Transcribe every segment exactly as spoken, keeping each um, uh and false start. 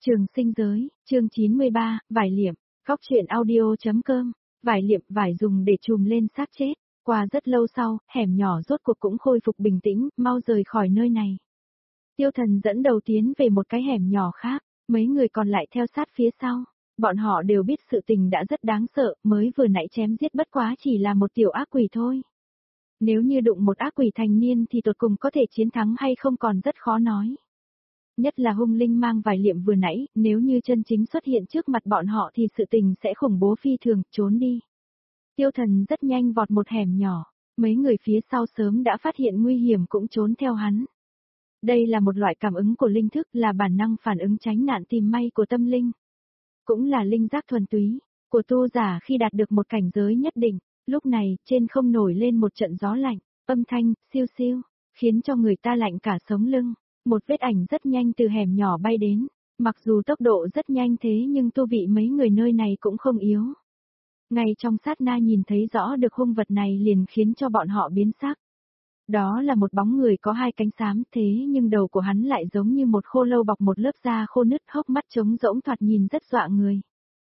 Trường sinh giới, chương chín mươi ba, vải liệm, góc truyện audio.com, vải liệm vải dùng để trùm lên xác chết. Qua rất lâu sau, hẻm nhỏ rốt cuộc cũng khôi phục bình tĩnh, mau rời khỏi nơi này. Tiêu Thần dẫn đầu tiến về một cái hẻm nhỏ khác, mấy người còn lại theo sát phía sau. Bọn họ đều biết sự tình đã rất đáng sợ, mới vừa nãy chém giết bất quá chỉ là một tiểu ác quỷ thôi. Nếu như đụng một ác quỷ thành niên thì tột cùng có thể chiến thắng hay không còn rất khó nói. Nhất là hung linh mang vải liệm vừa nãy, nếu như chân chính xuất hiện trước mặt bọn họ thì sự tình sẽ khủng bố phi thường, trốn đi. Tiêu Thần rất nhanh vọt một hẻm nhỏ, mấy người phía sau sớm đã phát hiện nguy hiểm cũng trốn theo hắn. Đây là một loại cảm ứng của linh thức, là bản năng phản ứng tránh nạn tìm may của tâm linh. Cũng là linh giác thuần túy, của tu giả khi đạt được một cảnh giới nhất định. Lúc này, trên không nổi lên một trận gió lạnh, âm thanh, siêu siêu, khiến cho người ta lạnh cả sống lưng. Một vết ảnh rất nhanh từ hẻm nhỏ bay đến, mặc dù tốc độ rất nhanh thế nhưng tu vị mấy người nơi này cũng không yếu. Ngay trong sát na nhìn thấy rõ được hung vật này liền khiến cho bọn họ biến sắc. Đó là một bóng người có hai cánh xám thế nhưng đầu của hắn lại giống như một khô lâu bọc một lớp da khô nứt, hốc mắt trống rỗng thoạt nhìn rất dọa người.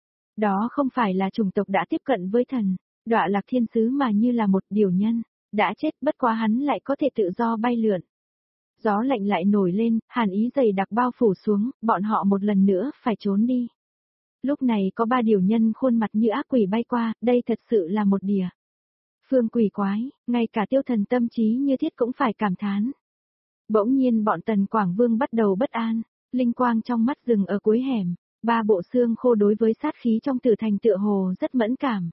Đó không phải là chủng tộc đã tiếp cận với thần, Đọa Lạc Thiên Sứ mà như là một điều nhân, đã chết bất quá hắn lại có thể tự do bay lượn. Gió lạnh lại nổi lên, hàn ý dày đặc bao phủ xuống, bọn họ một lần nữa phải trốn đi. Lúc này có ba điều nhân khuôn mặt như ác quỷ bay qua, đây thật sự là một địa phương quỷ quái, ngay cả Tiêu Thần tâm trí như thiết cũng phải cảm thán. Bỗng nhiên bọn Tần Quảng Vương bắt đầu bất an, linh quang trong mắt dừng ở cuối hẻm, ba bộ xương khô đối với sát khí trong tử thành tựa hồ rất mẫn cảm.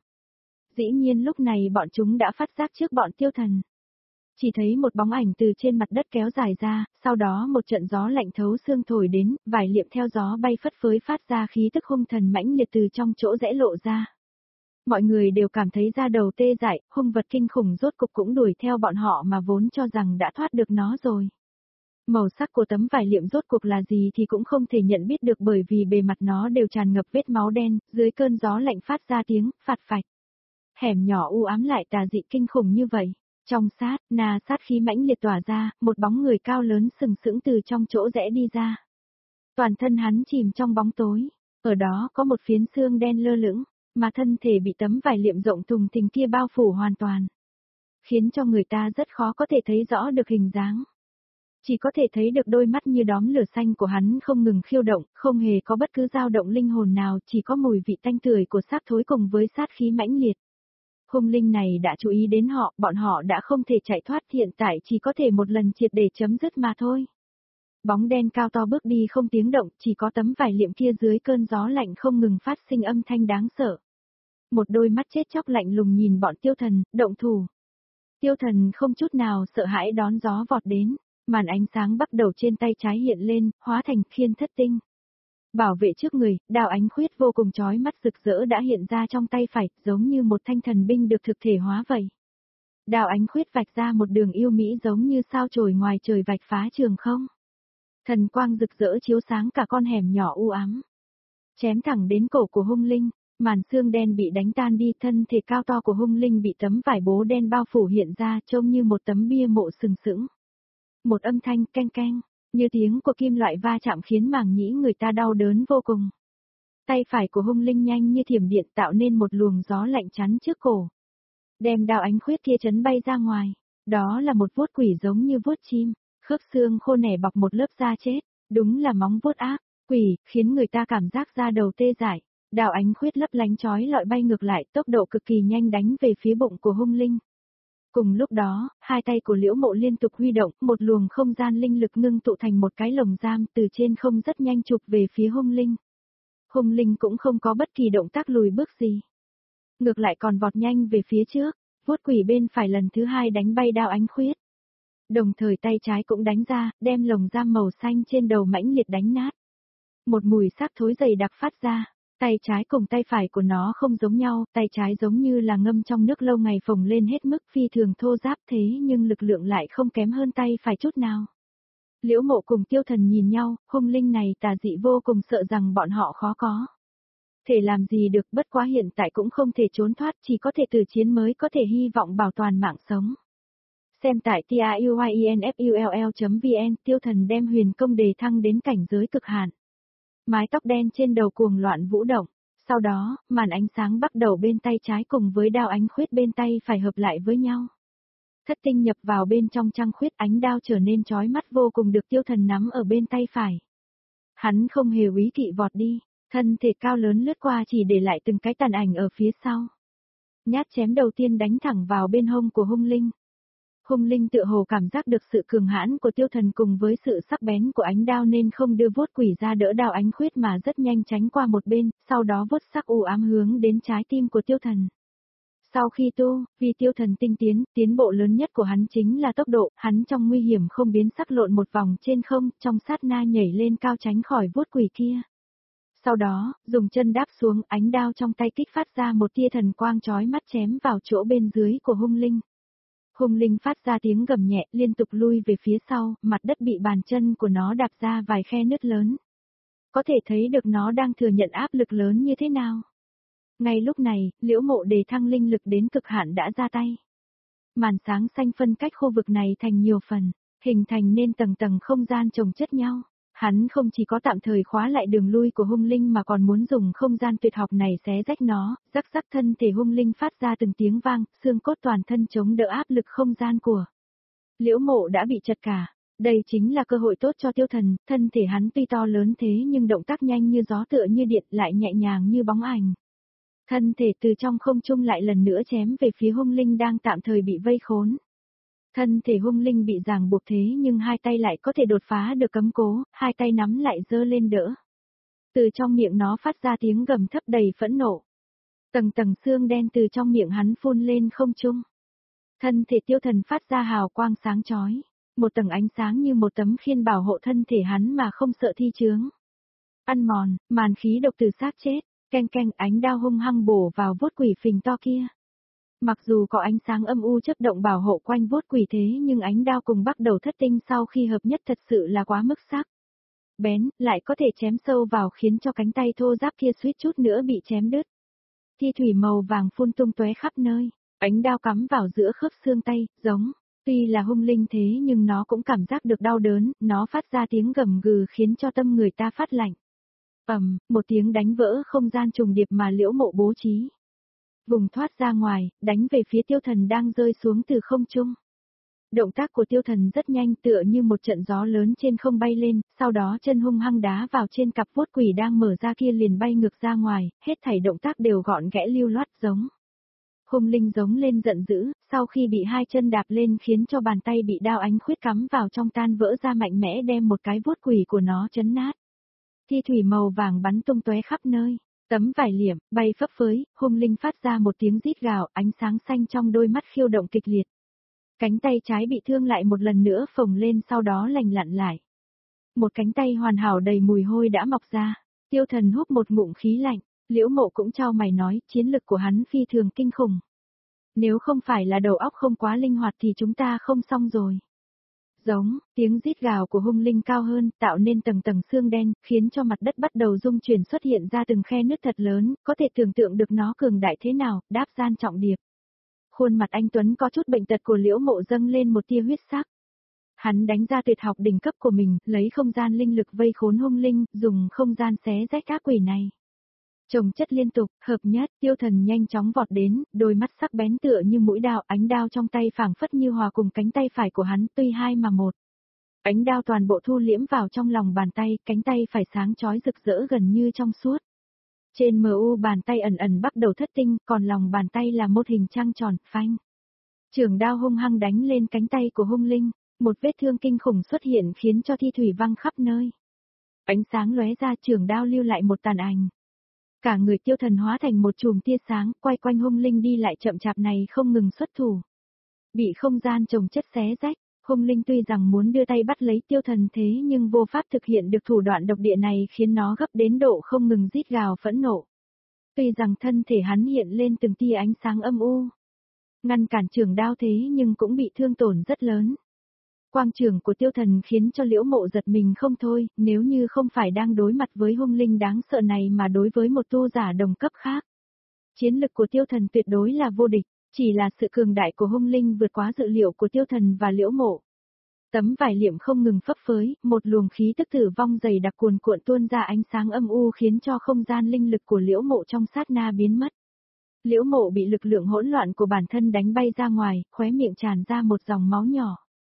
Dĩ nhiên lúc này bọn chúng đã phát giác trước bọn Tiêu Thần. Chỉ thấy một bóng ảnh từ trên mặt đất kéo dài ra, sau đó một trận gió lạnh thấu xương thổi đến, vải liệm theo gió bay phất phới phát ra khí tức hung thần mãnh liệt từ trong chỗ rẽ lộ ra. Mọi người đều cảm thấy da đầu tê dại, hung vật kinh khủng rốt cục cũng đuổi theo bọn họ mà vốn cho rằng đã thoát được nó rồi. Màu sắc của tấm vải liệm rốt cuộc là gì thì cũng không thể nhận biết được bởi vì bề mặt nó đều tràn ngập vết máu đen, dưới cơn gió lạnh phát ra tiếng phạt phạch. Hẻm nhỏ u ám lại tà dị kinh khủng như vậy. Trong sát, na sát khí mãnh liệt tỏa ra, một bóng người cao lớn sừng sững từ trong chỗ rẽ đi ra. Toàn thân hắn chìm trong bóng tối, ở đó có một phiến xương đen lơ lửng, mà thân thể bị tấm vải liệm rộng thùng thình kia bao phủ hoàn toàn. Khiến cho người ta rất khó có thể thấy rõ được hình dáng. Chỉ có thể thấy được đôi mắt như đóm lửa xanh của hắn không ngừng khiêu động, không hề có bất cứ dao động linh hồn nào, chỉ có mùi vị tanh tưởi của xác thối cùng với sát khí mãnh liệt. Hung linh này đã chú ý đến họ, bọn họ đã không thể chạy thoát, hiện tại chỉ có thể một lần triệt để chấm dứt mà thôi. Bóng đen cao to bước đi không tiếng động, chỉ có tấm vải liệm kia dưới cơn gió lạnh không ngừng phát sinh âm thanh đáng sợ. Một đôi mắt chết chóc lạnh lùng nhìn bọn Tiêu Thần, động thủ. Tiêu Thần không chút nào sợ hãi đón gió vọt đến, màn ánh sáng bắt đầu trên tay trái hiện lên, hóa thành khiên thất tinh. Bảo vệ trước người, đao ánh khuyết vô cùng chói mắt rực rỡ đã hiện ra trong tay phải, giống như một thanh thần binh được thực thể hóa vậy. Đao ánh khuyết vạch ra một đường yêu mỹ giống như sao chổi ngoài trời vạch phá trường không. Thần quang rực rỡ chiếu sáng cả con hẻm nhỏ u ám. Chém thẳng đến cổ của hung linh, màn xương đen bị đánh tan đi, thân thể cao to của hung linh bị tấm vải bố đen bao phủ hiện ra trông như một tấm bia mộ sừng sững. Một âm thanh keng keng, như tiếng của kim loại va chạm khiến màng nhĩ người ta đau đớn vô cùng. Tay phải của hung linh nhanh như thiểm điện tạo nên một luồng gió lạnh chắn trước cổ. Đem đao ánh khuyết kia chấn bay ra ngoài. Đó là một vuốt quỷ giống như vuốt chim, khớp xương khô nẻ bọc một lớp da chết. Đúng là móng vuốt ác, quỷ, khiến người ta cảm giác da đầu tê dại. Đao ánh khuyết lấp lánh chói lọi bay ngược lại, tốc độ cực kỳ nhanh đánh về phía bụng của hung linh. Cùng lúc đó, hai tay của Liễu Mộ liên tục huy động, một luồng không gian linh lực ngưng tụ thành một cái lồng giam từ trên không rất nhanh chụp về phía hung linh. Hung linh cũng không có bất kỳ động tác lùi bước gì. Ngược lại còn vọt nhanh về phía trước, vuốt quỷ bên phải lần thứ hai đánh bay đao ánh khuyết. Đồng thời tay trái cũng đánh ra, đem lồng giam màu xanh trên đầu mãnh liệt đánh nát. Một mùi xác thối dày đặc phát ra. Tay trái cùng tay phải của nó không giống nhau, tay trái giống như là ngâm trong nước lâu ngày phồng lên hết mức phi thường thô ráp thế nhưng lực lượng lại không kém hơn tay phải chút nào. Liễu Mộ cùng Tiêu Thần nhìn nhau, hung linh này tà dị vô cùng sợ rằng bọn họ khó có thể làm gì được, bất quá hiện tại cũng không thể trốn thoát, chỉ có thể từ chiến mới có thể hy vọng bảo toàn mạng sống. Xem tại tiuyinfull chấm vn, Tiêu Thần đem huyền công đề thăng đến cảnh giới cực hạn. Mái tóc đen trên đầu cuồng loạn vũ động. Sau đó, màn ánh sáng bắt đầu bên tay trái cùng với đao ánh khuyết bên tay phải hợp lại với nhau. Thất tinh nhập vào bên trong trăng khuyết, ánh đao trở nên chói mắt vô cùng được Tiêu Thần nắm ở bên tay phải. Hắn không hề úy kỵ vọt đi, thân thể cao lớn lướt qua chỉ để lại từng cái tàn ảnh ở phía sau. Nhát chém đầu tiên đánh thẳng vào bên hông của Hung Linh. Hung Linh tựa hồ cảm giác được sự cường hãn của Tiêu Thần cùng với sự sắc bén của ánh đao nên không đưa vuốt quỷ ra đỡ đao ánh khuyết mà rất nhanh tránh qua một bên, sau đó vuốt sắc u ám hướng đến trái tim của Tiêu Thần. Sau khi tu, vì Tiêu Thần tinh tiến, tiến bộ lớn nhất của hắn chính là tốc độ, hắn trong nguy hiểm không biến sắc lộn một vòng trên không, trong sát na nhảy lên cao tránh khỏi vuốt quỷ kia. Sau đó, dùng chân đáp xuống, ánh đao trong tay kích phát ra một tia thần quang chói mắt chém vào chỗ bên dưới của Hung Linh. Hung Linh phát ra tiếng gầm nhẹ, liên tục lui về phía sau, mặt đất bị bàn chân của nó đạp ra vài khe nứt lớn. Có thể thấy được nó đang thừa nhận áp lực lớn như thế nào. Ngay lúc này, Liễu Mộ đề thăng linh lực đến cực hạn đã ra tay. Màn sáng xanh phân cách khu vực này thành nhiều phần, hình thành nên tầng tầng không gian chồng chất nhau. Hắn không chỉ có tạm thời khóa lại đường lui của Hung Linh mà còn muốn dùng không gian tuyệt học này xé rách nó, rắc rắc thân thể Hung Linh phát ra từng tiếng vang, xương cốt toàn thân chống đỡ áp lực không gian của Liễu Mộ đã bị chật cả. Đây chính là cơ hội tốt cho Tiêu Thần, thân thể hắn tuy to lớn thế nhưng động tác nhanh như gió tựa như điện lại nhẹ nhàng như bóng ảnh. Thân thể từ trong không trung lại lần nữa chém về phía Hung Linh đang tạm thời bị vây khốn. Thân thể Hung Linh bị ràng buộc thế nhưng hai tay lại có thể đột phá được cấm cố, hai tay nắm lại giơ lên đỡ. Từ trong miệng nó phát ra tiếng gầm thấp đầy phẫn nộ. Tầng tầng xương đen từ trong miệng hắn phun lên không trung. Thân thể Tiêu Thần phát ra hào quang sáng chói, một tầng ánh sáng như một tấm khiên bảo hộ thân thể hắn mà không sợ thi chướng. Ăn mòn, màn khí độc từ xác chết, keng keng ánh đao hung hăng bổ vào vuốt quỷ phình to kia. Mặc dù có ánh sáng âm u chớp động bảo hộ quanh vuốt quỷ thế nhưng ánh đao cùng bắt đầu thất tinh sau khi hợp nhất thật sự là quá mức sắc. Bén, lại có thể chém sâu vào khiến cho cánh tay thô ráp kia suýt chút nữa bị chém đứt. Thi thủy màu vàng phun tung tóe khắp nơi, ánh đao cắm vào giữa khớp xương tay, giống. Tuy là Hung Linh thế nhưng nó cũng cảm giác được đau đớn, nó phát ra tiếng gầm gừ khiến cho tâm người ta phát lạnh. Ầm, một tiếng đánh vỡ không gian trùng điệp mà Liễu Mộ bố trí. Vùng thoát ra ngoài, đánh về phía Tiêu Thần đang rơi xuống từ không trung. Động tác của Tiêu Thần rất nhanh tựa như một trận gió lớn trên không bay lên, sau đó chân hung hăng đá vào trên cặp vuốt quỷ đang mở ra kia liền bay ngược ra ngoài, hết thảy động tác đều gọn ghẽ lưu loát giống. Hung Linh giống lên giận dữ, sau khi bị hai chân đạp lên khiến cho bàn tay bị đao ánh khuyết cắm vào trong tan vỡ ra mạnh mẽ đem một cái vuốt quỷ của nó chấn nát. Thi thủy màu vàng bắn tung tóe khắp nơi, tấm vải liệm, bay phấp phới, Hung Linh phát ra một tiếng rít gào, ánh sáng xanh trong đôi mắt khiêu động kịch liệt. Cánh tay trái bị thương lại một lần nữa phồng lên sau đó lành lặn lại. Một cánh tay hoàn hảo đầy mùi hôi đã mọc ra, Tiêu Thần hút một ngụm khí lạnh, Liễu Mộ cũng chau mày nói, chiến lực của hắn phi thường kinh khủng. Nếu không phải là đầu óc không quá linh hoạt thì chúng ta không xong rồi. Giống, tiếng rít gào của Hung Linh cao hơn, tạo nên tầng tầng xương đen, khiến cho mặt đất bắt đầu rung chuyển xuất hiện ra từng khe nứt thật lớn, có thể tưởng tượng được nó cường đại thế nào, đáp gian trọng điệp. Khuôn mặt anh Tuấn có chút bệnh tật của Liễu Mộ dâng lên một tia huyết sắc. Hắn đánh ra tuyệt học đỉnh cấp của mình, lấy không gian linh lực vây khốn Hung Linh, dùng không gian xé rách ác quỷ này. Chồng chất liên tục, hợp nhất, Tiêu Thần nhanh chóng vọt đến, đôi mắt sắc bén tựa như mũi đao, ánh đao trong tay phảng phất như hòa cùng cánh tay phải của hắn, tuy hai mà một. Ánh đao toàn bộ thu liễm vào trong lòng bàn tay, cánh tay phải sáng chói rực rỡ gần như trong suốt. Trên mờ u bàn tay ẩn ẩn bắt đầu thất tinh, còn lòng bàn tay là một hình trăng tròn, phanh. Trường đao hung hăng đánh lên cánh tay của Hung Linh, một vết thương kinh khủng xuất hiện khiến cho thi thủy văng khắp nơi. Ánh sáng lóe ra, trường đao lưu lại một tàn ảnh. Cả người Tiêu Thần hóa thành một chùm tia sáng, quay quanh Hung Linh đi lại chậm chạp này không ngừng xuất thủ. Bị không gian chồng chất xé rách, Hung Linh tuy rằng muốn đưa tay bắt lấy Tiêu Thần thế nhưng vô pháp thực hiện được thủ đoạn độc địa này khiến nó gấp đến độ không ngừng rít gào phẫn nộ. Tuy rằng thân thể hắn hiện lên từng tia ánh sáng âm u, ngăn cản trường đao thế nhưng cũng bị thương tổn rất lớn. Quang trường của Tiêu Thần khiến cho Liễu Mộ giật mình không thôi, nếu như không phải đang đối mặt với Hung Linh đáng sợ này mà đối với một tu giả đồng cấp khác. Chiến lực của Tiêu Thần tuyệt đối là vô địch, chỉ là sự cường đại của Hung Linh vượt quá dự liệu của Tiêu Thần và Liễu Mộ. Tấm vải liệm không ngừng phấp phới, một luồng khí tức tử vong dày đặc cuồn cuộn tuôn ra ánh sáng âm u khiến cho không gian linh lực của Liễu Mộ trong sát na biến mất. Liễu Mộ bị lực lượng hỗn loạn của bản thân đánh bay ra ngoài, khóe miệng tràn ra một dòng máu nhỏ.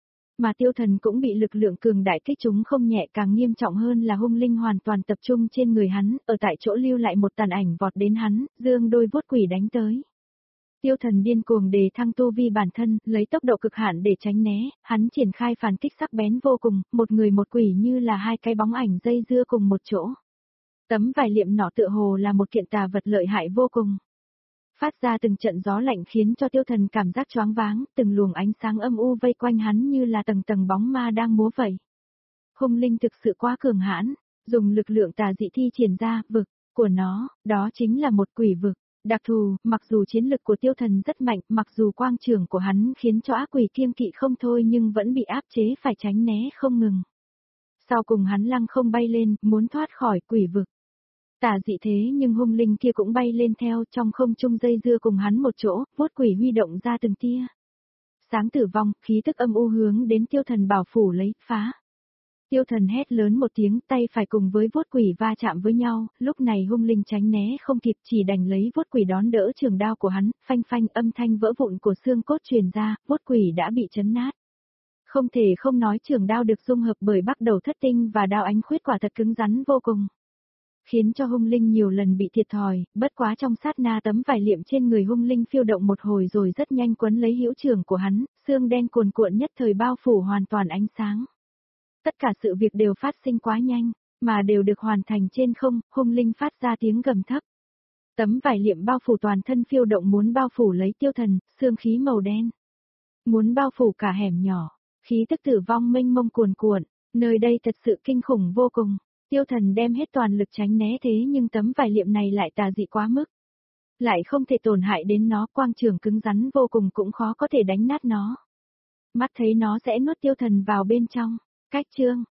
Mà Tiêu Thần cũng bị lực lượng cường đại kích chúng không nhẹ, càng nghiêm trọng hơn là hung linh hoàn toàn tập trung trên người hắn, ở tại chỗ lưu lại một tàn ảnh vọt đến hắn, dương đôi vuốt quỷ đánh tới. Tiêu Thần điên cuồng đề thăng tu vi bản thân, lấy tốc độ cực hạn để tránh né, hắn triển khai phản kích sắc bén vô cùng, một người một quỷ như là hai cái bóng ảnh dây dưa cùng một chỗ. Tấm vải liệm nọ tựa hồ là một kiện tà vật lợi hại vô cùng. Phát ra từng trận gió lạnh khiến cho Tiêu Thần cảm giác choáng váng, từng luồng ánh sáng âm u vây quanh hắn như là tầng tầng bóng ma đang múa vậy. Hung linh thực sự quá cường hãn, dùng lực lượng tà dị thi triển ra, vực của nó, đó chính là một quỷ vực. Đặc thù, mặc dù chiến lực của Tiêu Thần rất mạnh, mặc dù quang trường của hắn khiến cho ác quỷ kiêng kỵ không thôi nhưng vẫn bị áp chế phải tránh né không ngừng. Sau cùng hắn lăng không bay lên, muốn thoát khỏi quỷ vực. Tà dị thế nhưng hung linh kia cũng bay lên theo, trong không trung dây dưa cùng hắn một chỗ, vuốt quỷ huy động ra từng tia sáng tử vong, khí tức âm u hướng đến Tiêu Thần bảo phủ lấy, phá. Tiêu Thần hét lớn một tiếng, tay phải cùng với vuốt quỷ va chạm với nhau, lúc này hung linh tránh né không kịp, chỉ đành lấy vuốt quỷ đón đỡ trường đao của hắn, phanh phanh âm thanh vỡ vụn của xương cốt truyền ra, vuốt quỷ đã bị chấn nát. Không thể không nói trường đao được dung hợp bởi bắc đầu thất tinh và đao ánh khuyết quả thật cứng rắn vô cùng. Khiến cho hung linh nhiều lần bị thiệt thòi, bất quá trong sát na tấm vải liệm trên người hung linh phiêu động một hồi rồi rất nhanh quấn lấy hữu trường của hắn, xương đen cuồn cuộn nhất thời bao phủ hoàn toàn ánh sáng. Tất cả sự việc đều phát sinh quá nhanh, mà đều được hoàn thành trên không, hung linh phát ra tiếng gầm thấp. Tấm vải liệm bao phủ toàn thân phiêu động muốn bao phủ lấy Tiêu Thần, xương khí màu đen. Muốn bao phủ cả hẻm nhỏ, khí tức tử vong mênh mông cuồn cuộn, nơi đây thật sự kinh khủng vô cùng. Tiêu Thần đem hết toàn lực tránh né thế nhưng tấm vải liệm này lại tà dị quá mức. Lại không thể tổn hại đến nó, quang trường cứng rắn vô cùng cũng khó có thể đánh nát nó. Mắt thấy nó sẽ nuốt Tiêu Thần vào bên trong. Cách chương